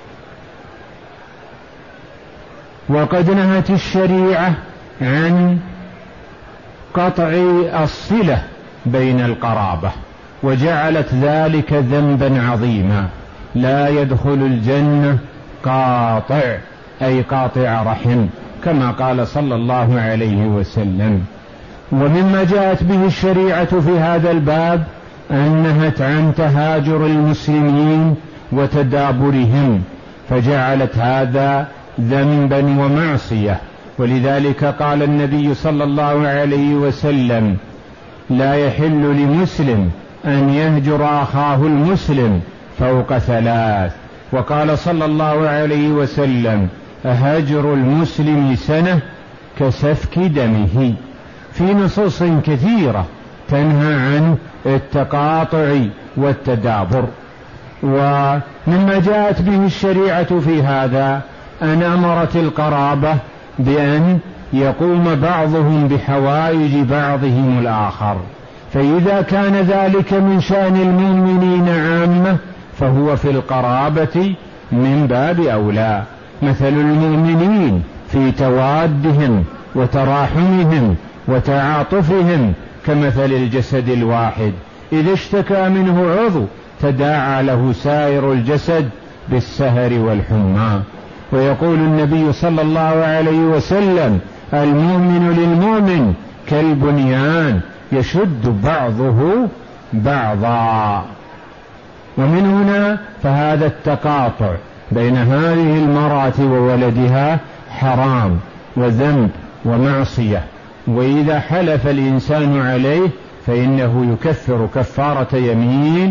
S1: وقد نهت الشريعة عن قطع الصلة بين القرابة، وجعلت ذلك ذنبا عظيما. لا يدخل الجنة قاطع، أي قاطع رحم، كما قال صلى الله عليه وسلم. ومما جاءت به الشريعة في هذا الباب أن نهت عن تهاجر المسلمين وتدابرهم، فجعلت هذا ذنبا ومعصية. ولذلك قال النبي صلى الله عليه وسلم: لا يحل لمسلم أن يهجر أخاه المسلم فوق ثلاث. وقال صلى الله عليه وسلم: هجر المسلم سنة كسفك دمه. في نصوص كثيرة تنهى عن التقاطع والتدابر. ومما جاءت به الشريعة في هذا أن أمرت القرابة بأن يقوم بعضهم بحوائج بعضهم الآخر، فإذا كان ذلك من شأن المؤمنين عامة فهو في القرابة من باب أولى. مثل المؤمنين في توادهم وتراحمهم وتعاطفهم كمثل الجسد الواحد، إذا اشتكى منه عضو تداعى له سائر الجسد بالسهر والحمى. ويقول النبي صلى الله عليه وسلم: المؤمن للمؤمن كالبنيان يشد بعضه بعضا. ومن هنا فهذا التقاطع بين هذه المرأة وولدها حرام وذنب ومعصية، وإذا حلف الإنسان عليه فإنه يكفر كفارة يمين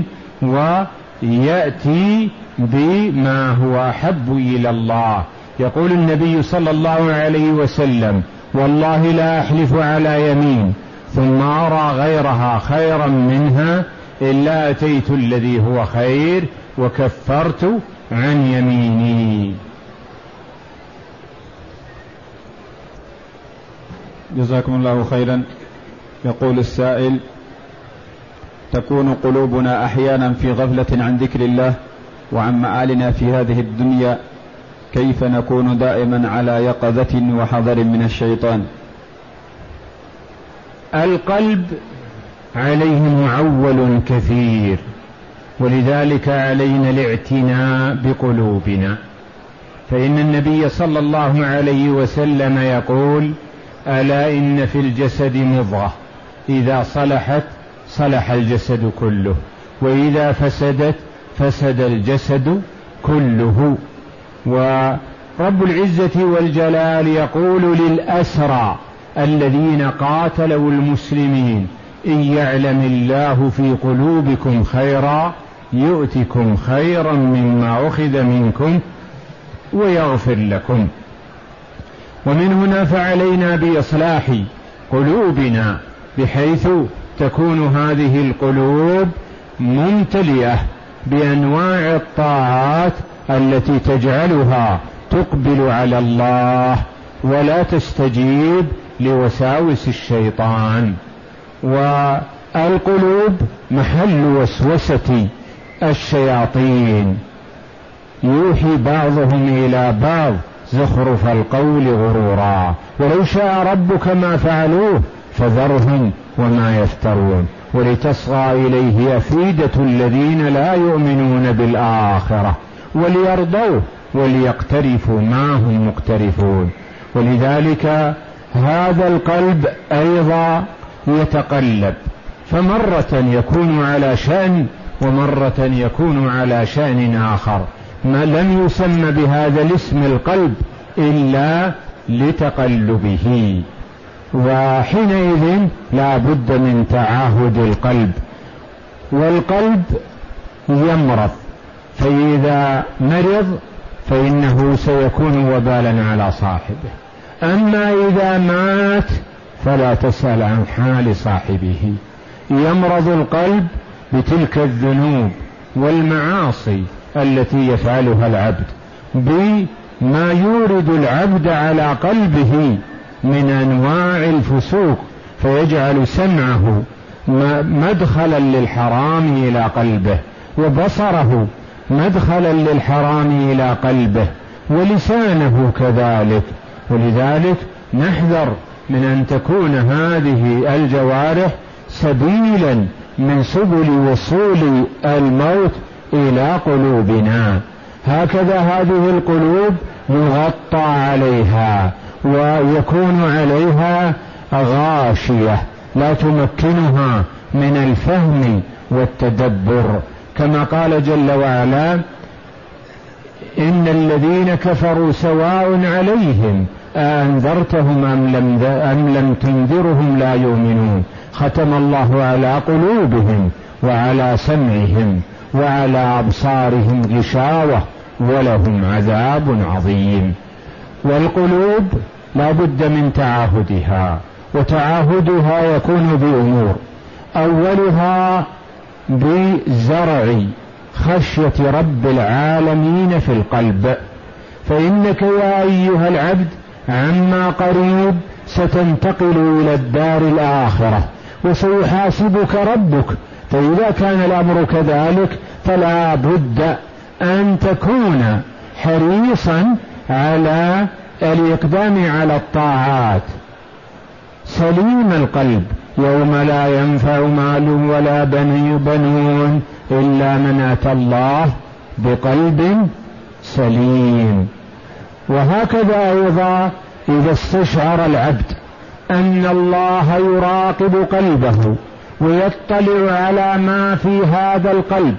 S1: ويأتي بما هو أحب إلى الله. يقول النبي صلى الله عليه وسلم: والله لا أحلف على يمين ثم أرى غيرها خيرا منها إلا أتيت الذي هو خير وكفرت عن يميني.
S3: جزاكم الله خيرا. يقول السائل: تكون قلوبنا أحيانا في غفلة عن ذكر الله وعن مآلنا في هذه الدنيا، كيف نكون دائما على يقظة وحذر من الشيطان؟
S1: القلب عليه معول كثير، ولذلك علينا الاعتناء بقلوبنا، فإن النبي صلى الله عليه وسلم يقول: ألا إن في الجسد مضغة إذا صلحت صلح الجسد كله، وإذا فسدت فسد الجسد كله. ورب العزة والجلال يقول للأسرى الذين قاتلوا المسلمين: إن يعلم الله في قلوبكم خيرا يؤتكم خيرا مما أخذ منكم ويغفر لكم. ومن هنا فعلينا بإصلاح قلوبنا بحيث تكون هذه القلوب ممتلئة بأنواع الطاعات التي تجعلها تقبل على الله ولا تستجيب لوساوس الشيطان. والقلوب محل وسوسة الشياطين، يوحي بعضهم إلى بعض زخرف القول غرورا، ولو شاء ربك ما فعلوه فذرهم وما يفترون، ولتصغى إليه أفئدة الذين لا يؤمنون بالآخرة وليرضوه وليقترفوا ما هم مقترفون. ولذلك هذا القلب أيضا يتقلب، فمرة يكون على شأن ومرة يكون على شأن آخر، ما لم يسمى بهذا الاسم القلب إلا لتقلبه، وحينئذ لا بد من تعاهد القلب. والقلب يمرض، فإذا مرض فإنه سيكون وبالا على صاحبه، أما إذا مات فلا تسأل عن حال صاحبه. يمرض القلب بتلك الذنوب والمعاصي التي يفعلها العبد، بما يورد العبد على قلبه من أنواع الفسوق، فيجعل سمعه مدخلا للحرام إلى قلبه، وبصره مدخلا للحرام إلى قلبه، ولسانه كذلك. ولذلك نحذر من أن تكون هذه الجوارح سبيلا من سبل وصول الموت إلى قلوبنا. هكذا هذه القلوب يغطى عليها ويكون عليها غاشية لا تمكنها من الفهم والتدبر، كما قال جل وعلا: إن الذين كفروا سواء عليهم أأنذرتهم أم لم, أم لم تنذرهم لا يؤمنون، ختم الله على قلوبهم وعلى سمعهم وعلى أبصارهم غشاوة ولهم عذاب عظيم. والقلوب لا بد من تعاهدها، وتعاهدها يكون بأمور: أولها بزرع خشية رب العالمين في القلب، فإنك يا أيها العبد عما قريب ستنتقل إلى الدار الآخرة وسيحاسبك ربك، فإذا كان الأمر كذلك فلا بد أن تكون حريصا على الإقدام على الطاعات سليم القلب، يوم لا ينفع مال ولا بني بنون إلا من أتى الله بقلب سليم. وهكذا أيضا إذا استشعر العبد أن الله يراقب قلبه ويطلع على ما في هذا القلب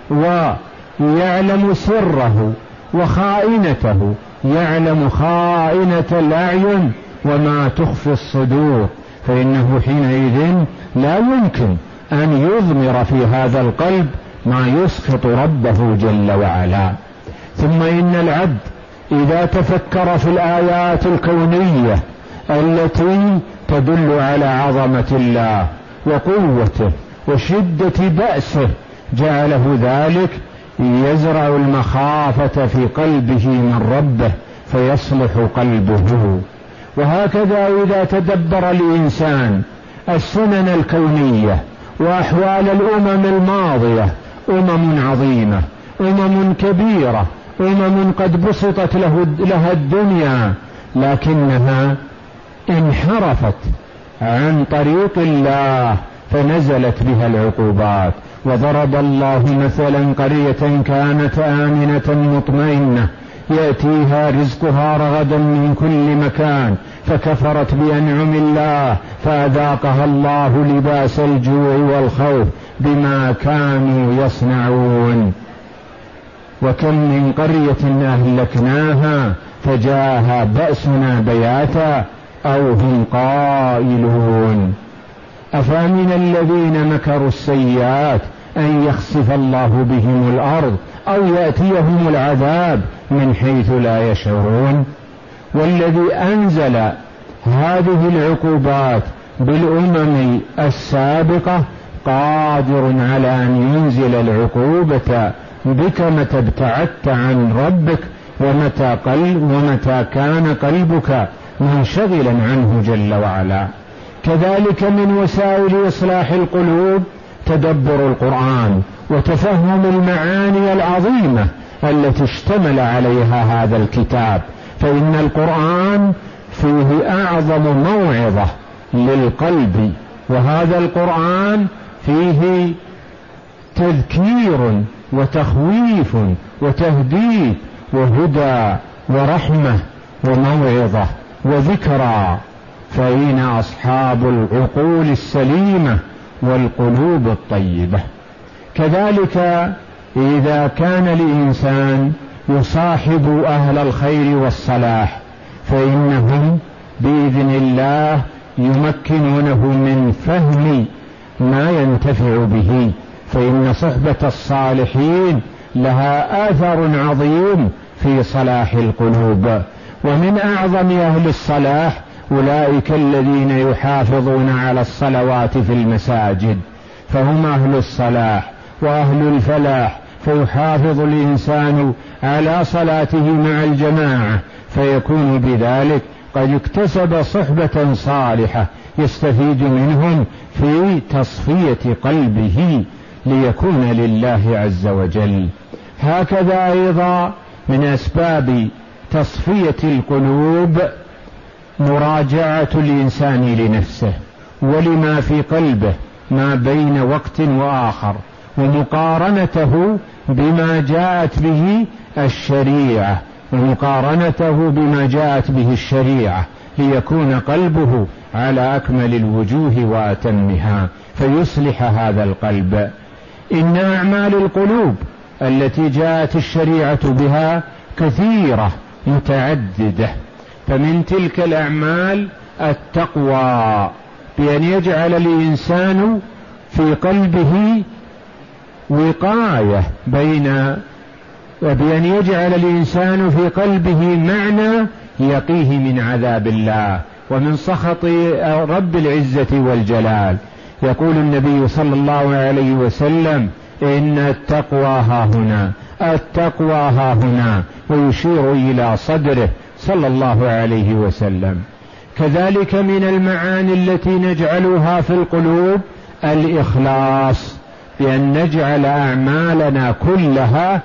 S1: ويعلم سره وخائنته، يعلم خائنة الأعين وما تخفي الصدور، فإنه حينئذ لا يمكن أن يضمر في هذا القلب ما يسخط ربه جل وعلا. ثم إن العبد إذا تفكر في الآيات الكونية التي تدل على عظمة الله وقوته وشدة بأسه، جعله ذلك يزرع المخافة في قلبه من ربه فيصلح قلبه. وهكذا إذا تدبر الإنسان السنن الكونية وأحوال الأمم الماضية، أمم عظيمة، أمم كبيرة، أمم قد بسطت له لها الدنيا لكنها انحرفت عن طريق الله فنزلت بها العقوبات. وضرب الله مثلا قرية كانت آمنة مطمئنة يأتيها رزقها رغدا من كل مكان فكفرت بأنعم الله فأذاقها الله لباس الجوع والخوف بما كانوا يصنعون. وكم من قرية أهلكناها فجاءها بأسنا بياتا أو هم قائلون. أفمن الذين مكروا السيئات أن يخسف الله بهم الأرض أو يأتيهم العذاب من حيث لا يشعرون. والذي أنزل هذه العقوبات بالأمم السابقة قادر على أن ينزل العقوبة بك متى ابتعدت عن ربك ومتى, قلب ومتى كان قلبك منشغلا عنه جل وعلا. كذلك من وسائل إصلاح القلوب تدبر القرآن وتفهم المعاني العظيمة التي اشتمل عليها هذا الكتاب، فإن القرآن فيه أعظم موعظة للقلب، وهذا القرآن فيه تذكير وتخويف وتهديد وهدى ورحمة وموعظة وذكرى، فإن أصحاب العقول السليمة والقلوب الطيبة. كذلك إذا كان الإنسان يصاحب أهل الخير والصلاح فإنهم بإذن الله يمكنونه من فهم ما ينتفع به، فإن صحبة الصالحين لها آثر عظيم في صلاح القلوب. ومن أعظم أهل الصلاح أولئك الذين يحافظون على الصلوات في المساجد، فهم أهل الصلاح وأهل الفلاح، فيحافظ الإنسان على صلاته مع الجماعة فيكون بذلك قد اكتسب صحبة صالحة يستفيد منهم في تصفية قلبه ليكون لله عز وجل. هكذا أيضا من أسباب تصفية القلوب مراجعة الإنسان لنفسه ولما في قلبه ما بين وقت وآخر، ومقارنته بما جاءت به الشريعة ومقارنته بما جاءت به الشريعة ليكون قلبه على أكمل الوجوه وأتمها فيصلح هذا القلب. إن أعمال القلوب التي جاءت الشريعة بها كثيرة متعددة، فمن تلك الأعمال التقوى، بأن يجعل الإنسان في قلبه وقاية بين وبأن يجعل الإنسان في قلبه معنى يقيه من عذاب الله ومن سخط رب العزة والجلال. يقول النبي صلى الله عليه وسلم: إن التقوى ها هنا، التقوى ها هنا، ويشير إلى صدره صلى الله عليه وسلم. كذلك من المعاني التي نجعلها في القلوب الإخلاص، بأن نجعل أعمالنا كلها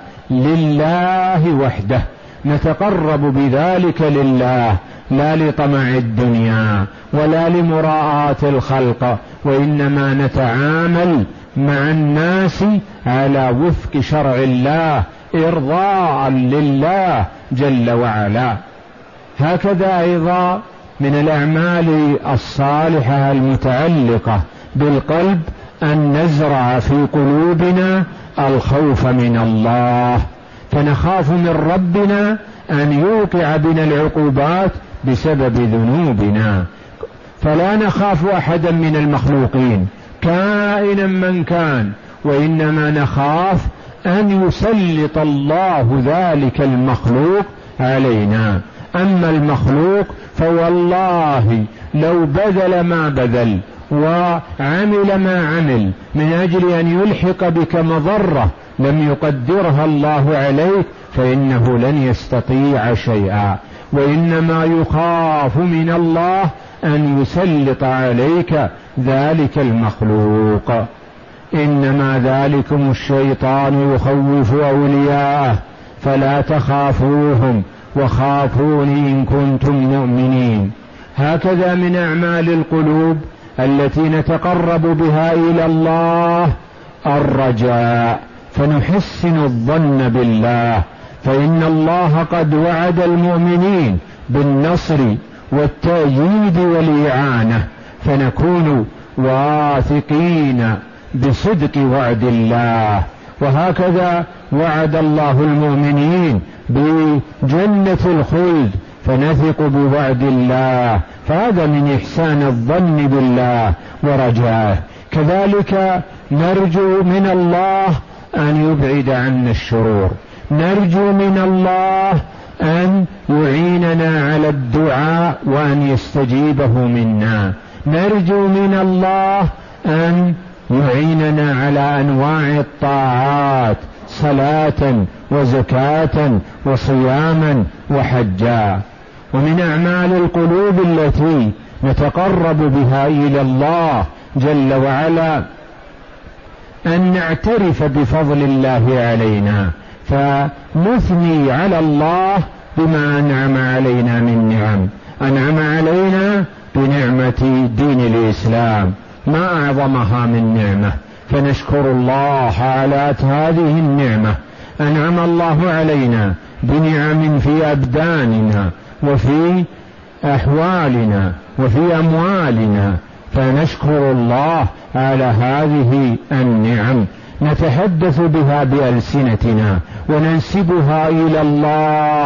S1: لله وحده، نتقرب بذلك لله، لا لطمع الدنيا ولا لمراءة الخلق، وإنما نتعامل مع الناس على وفق شرع الله إرضاء لله جل وعلا. هكذا أيضا من الأعمال الصالحة المتعلقة بالقلب أن نزرع في قلوبنا الخوف من الله، فنخاف من ربنا أن يوقع بنا العقوبات بسبب ذنوبنا، فلا نخاف أحدا من المخلوقين كائنا من كان، وإنما نخاف أن يسلط الله ذلك المخلوق علينا. أما المخلوق فوالله لو بذل ما بذل وعمل ما عمل من أجل أن يلحق بك مضرة لم يقدرها الله عليك فإنه لن يستطيع شيئا، وإنما يخاف من الله أن يسلط عليك ذلك المخلوق. إنما ذلكم الشيطان يخوف أولياءه فلا تخافوهم وخافوني إن كنتم مؤمنين. هكذا من أعمال القلوب التي نتقرب بها إلى الله الرجاء، فنحسن الظن بالله، فإن الله قد وعد المؤمنين بالنصر والتأييد والإعانة، فنكون واثقين بصدق وعد الله. وهكذا وعد الله المؤمنين بجنة الخلد فنثق بوعد الله، فهذا من إحسان الظن بالله ورجائه. كذلك نرجو من الله أن يبعد عنا الشرور، نرجو من الله أن يعيننا على الدعاء وأن يستجيبه منا، نرجو من الله أن يعيننا على أنواع الطاعات صلاة وزكاة وصياما وحجا. ومن أعمال القلوب التي نتقرب بها إلى الله جل وعلا أن نعترف بفضل الله علينا، فنثني على الله بما أنعم علينا من نعم. أنعم علينا بنعمة دين الإسلام، ما أعظمها من نعمة، فنشكر الله على هذه النعمة. أنعم الله علينا بنعم في أبداننا وفي أحوالنا وفي أموالنا، فنشكر الله على هذه النعم، نتحدث بها بألسنتنا وننسبها إلى الله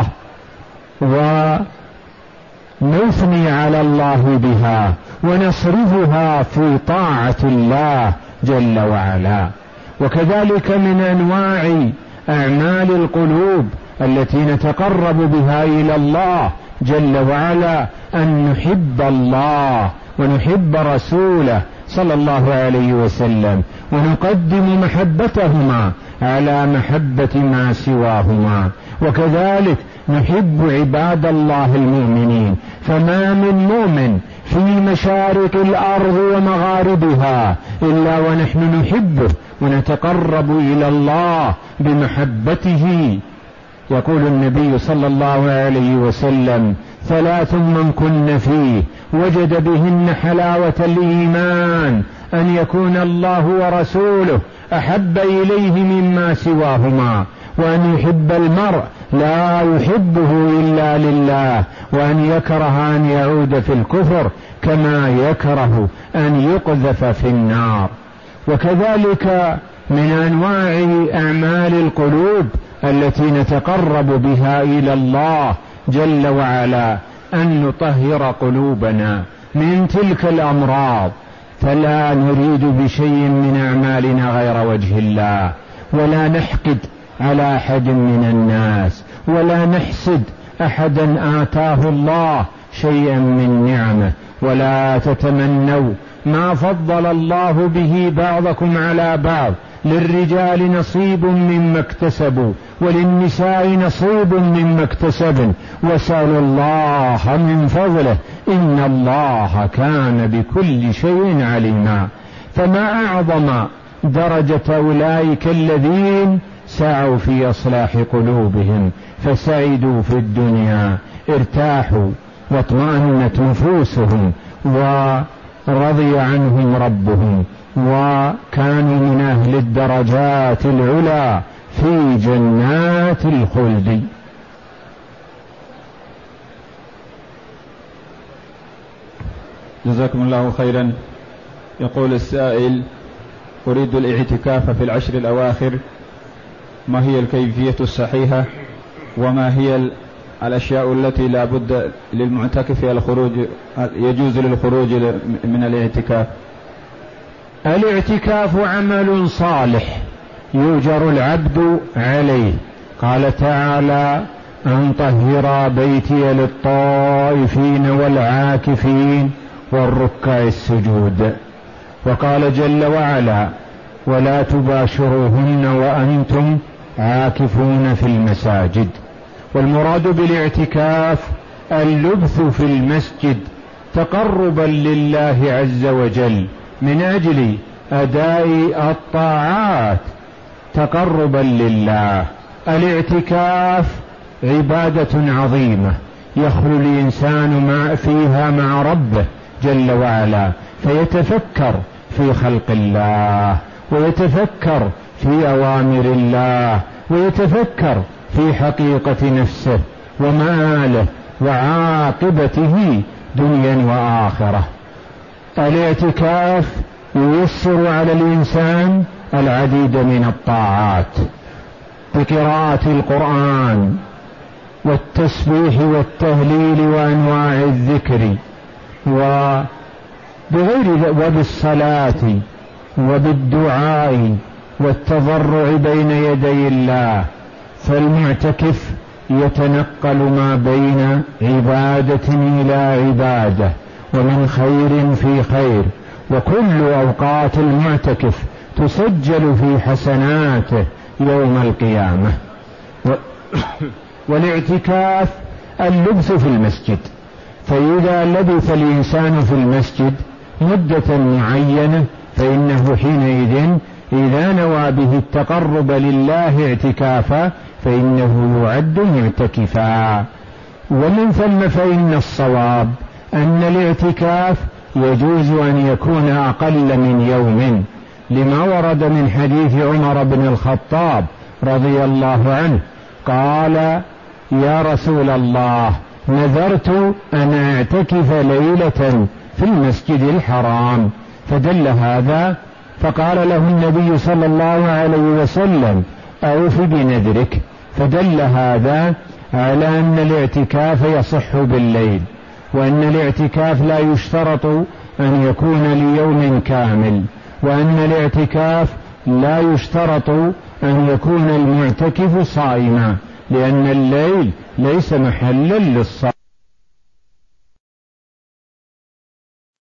S1: ونثني على الله بها ونصرفها في طاعة الله جل وعلا. وكذلك من أنواع أعمال القلوب التي نتقرب بها إلى الله جل وعلا أن نحب الله ونحب رسوله صلى الله عليه وسلم، ونقدم محبتهما على محبة ما سواهما. وكذلك نحب عباد الله المؤمنين، فما من مؤمن في مشارق الأرض ومغاربها إلا ونحن نحبه ونتقرب إلى الله بمحبته. يقول النبي صلى الله عليه وسلم: ثلاث من كن فيه وجد بهن حلاوة الإيمان أن يكون الله ورسوله أحب إليه مما سواهما، وأن يحب المرء لا يحبه إلا لله، وأن يكره أن يعود في الكفر كما يكره أن يقذف في النار. وكذلك من أنواع أعمال القلوب التي نتقرب بها إلى الله جل وعلا أن نطهر قلوبنا من تلك الأمراض، فلا نريد بشيء من أعمالنا غير وجه الله، ولا نحقد على أحد من الناس، ولا نحسد أحدا آتاه الله شيئا من نعمه، ولا تتمنوا ما فضل الله به بعضكم على بعض، للرجال نصيب مما اكتسبوا وللنساء نصيب مما اكتسبن، واسألوا الله من فضله إن الله كان بكل شيء عليما. فما أعظم درجة أولئك الذين سعوا في إصلاح قلوبهم فسعدوا في الدنيا، ارتاحوا واطمأنت نفوسهم ورضي عنهم ربهم، وكانوا من أهل الدرجات العلى في جنات الخلد.
S3: جزاكم الله خيرا. يقول السائل: أريد الاعتكاف في العشر الأواخر، ما هي الكيفية الصحيحة، وما هي الأشياء التي لا بد للمعتكف الخروج يجوز للخروج من الاعتكاف؟
S1: الاعتكاف عمل صالح يؤجر العبد عليه. قال تعالى: أن طهر بيتي للطائفين والعاكفين والركع السجود. وقال جل وعلا: ولا تباشروهن وأنتم عاكفون في المساجد. والمراد بالاعتكاف اللبث في المسجد تقربا لله عز وجل من أجل أداء الطاعات، تقربا لله. الاعتكاف عبادة عظيمة يخلو الإنسان مع فيها مع ربه جل وعلا، فيتفكر في خلق الله، ويتفكر في أوامر الله، ويتفكر في حقيقة نفسه ومآله وعاقبته دنيا وآخرة. الاعتكاف ييسر على الإنسان العديد من الطاعات بقراءة القرآن والتسبيح والتهليل وأنواع الذكر، وبغير وبالصلاة وبالدعاء والتضرع بين يدي الله. فالمعتكف يتنقل ما بين عبادة إلى عبادة ومن خير في خير، وكل أوقات المعتكف تسجل في حسناته يوم القيامة. والاعتكاف اللبث في المسجد، فإذا لبث الإنسان في المسجد مدة معينة فإنه حينئذ إذا نوى به التقرب لله اعتكافا فإنه يعد معتكفا. ومن ثم فإن الصواب أن الاعتكاف يجوز أن يكون أقل من يوم، لما ورد من حديث عمر بن الخطاب رضي الله عنه قال: يا رسول الله، نذرت أن أعتكف ليلة في المسجد الحرام، فدل هذا فقال له النبي صلى الله عليه وسلم: أوف بنذرك. فدل هذا على أن الاعتكاف يصح بالليل، وأن الاعتكاف لا يشترط أن يكون ليوم كامل، وأن الاعتكاف لا يشترط أن يكون المعتكف صائما، لأن الليل ليس محلا للصائم.